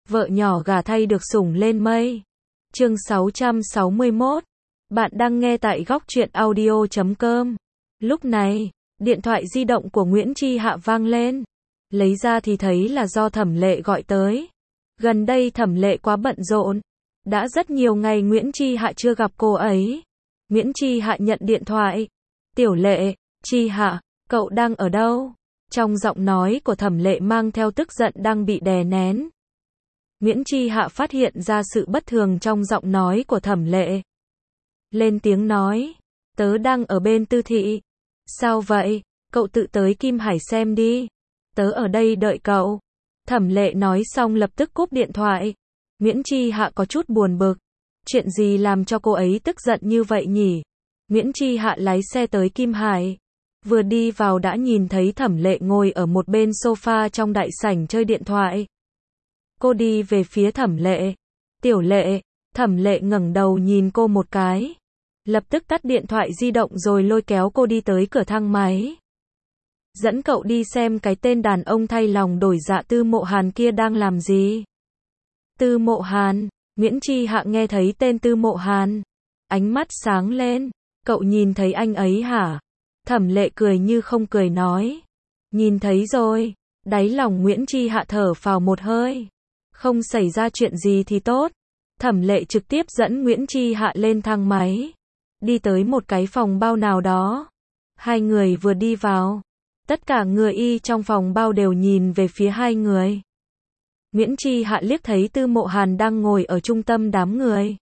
vợ nhỏ gả thay được sủng lên mây. Chương 661. Bạn đang nghe tại góc truyện audio.com. Lúc này, điện thoại di động của Nguyễn Chi Hạ vang lên. Lấy ra thì thấy là do Thẩm Lệ gọi tới. Gần đây Thẩm Lệ quá bận rộn. Đã rất nhiều ngày Nguyễn Chi Hạ chưa gặp cô ấy. Nguyễn Chi Hạ nhận điện thoại. Tiểu Lệ, Chi Hạ, cậu đang ở đâu? Trong giọng nói của Thẩm Lệ mang theo tức giận đang bị đè nén. Nguyễn Chi Hạ phát hiện ra sự bất thường trong giọng nói của Thẩm Lệ. Lên tiếng nói, tớ đang ở bên Tư Thị. Sao vậy? Cậu tự tới Kim Hải xem đi. Tớ ở đây đợi cậu. Thẩm Lệ nói xong lập tức cúp điện thoại. Nguyễn Chi Hạ có chút buồn bực. Chuyện gì làm cho cô ấy tức giận như vậy nhỉ? Nguyễn Chi Hạ lái xe tới Kim Hải. Vừa đi vào đã nhìn thấy Thẩm Lệ ngồi ở một bên sofa trong đại sảnh chơi điện thoại. Cô đi về phía Thẩm Lệ. Tiểu Lệ. Thẩm Lệ ngẩng đầu nhìn cô một cái. Lập tức tắt điện thoại di động rồi lôi kéo cô đi tới cửa thang máy. Dẫn cậu đi xem cái tên đàn ông thay lòng đổi dạ Tư Mộ Hàn kia đang làm gì. Tư Mộ Hàn. Nguyễn Chi Hạ nghe thấy tên Tư Mộ Hàn. Ánh mắt sáng lên. Cậu nhìn thấy anh ấy hả? Thẩm Lệ cười như không cười nói. Nhìn thấy rồi. Đáy lòng Nguyễn Chi Hạ thở phào một hơi. Không xảy ra chuyện gì thì tốt. Thẩm Lệ trực tiếp dẫn Nguyễn Chi Hạ lên thang máy. Đi tới một cái phòng bao nào đó. Hai người vừa đi vào. Tất cả người y trong phòng bao đều nhìn về phía hai người. Nguyễn Chi Hạ liếc thấy Tư Mộ Hàn đang ngồi ở trung tâm đám người.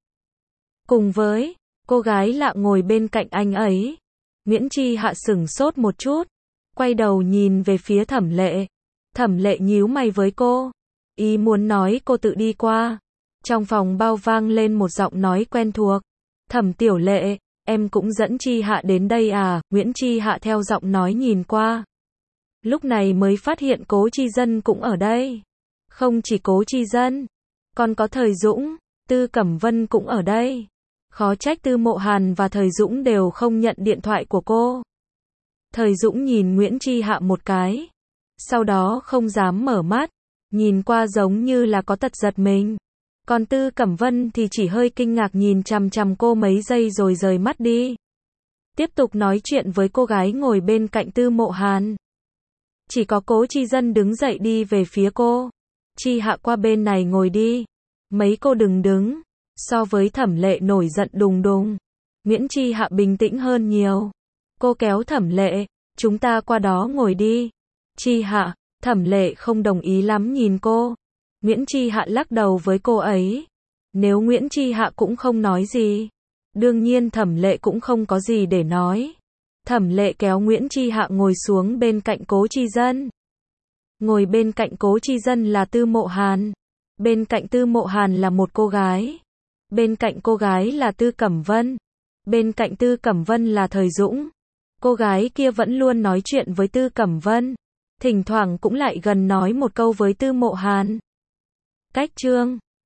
Cùng với cô gái lạ ngồi bên cạnh anh ấy. Nguyễn Chi Hạ sửng sốt một chút. Quay đầu nhìn về phía Thẩm Lệ. Thẩm Lệ nhíu mày với cô. Ý muốn nói cô tự đi qua. Trong phòng bao vang lên một giọng nói quen thuộc. Thẩm Tiểu Lệ, em cũng dẫn Chi Hạ đến đây à? Nguyễn Chi Hạ theo giọng nói nhìn qua. Lúc này mới phát hiện Cố Chi Dân cũng ở đây. Không chỉ Cố Chi Dân, còn có Thời Dũng, Tư Cẩm Vân cũng ở đây. Khó trách Tư Mộ Hàn và Thời Dũng đều không nhận điện thoại của cô. Thời Dũng nhìn Nguyễn Chi Hạ một cái. Sau đó không dám mở mắt. Nhìn qua giống như là có tật giật mình. Còn Tư Cẩm Vân thì chỉ hơi kinh ngạc nhìn chằm chằm cô mấy giây rồi rời mắt đi. Tiếp tục nói chuyện với cô gái ngồi bên cạnh Tư Mộ Hàn. Chỉ có Cố Chi Dân đứng dậy đi về phía cô. Chi Hạ qua bên này ngồi đi. Mấy cô đừng đứng. So với Thẩm Lệ nổi giận đùng đùng. Nguyễn Chi Hạ bình tĩnh hơn nhiều. Cô kéo Thẩm Lệ. Chúng ta qua đó ngồi đi. Chi Hạ. Thẩm Lệ không đồng ý lắm nhìn cô. Nguyễn Chi Hạ lắc đầu với cô ấy. Nếu Nguyễn Chi Hạ cũng không nói gì. Đương nhiên Thẩm Lệ cũng không có gì để nói. Thẩm Lệ kéo Nguyễn Chi Hạ ngồi xuống bên cạnh Cố Chi Dân. Ngồi bên cạnh Cố Chi Dân là Tư Mộ Hàn. Bên cạnh Tư Mộ Hàn là một cô gái. Bên cạnh cô gái là Tư Cẩm Vân. Bên cạnh Tư Cẩm Vân là Thời Dũng. Cô gái kia vẫn luôn nói chuyện với Tư Cẩm Vân. Thỉnh thoảng cũng lại gần nói một câu với Tư Mộ Hàn. Cách chương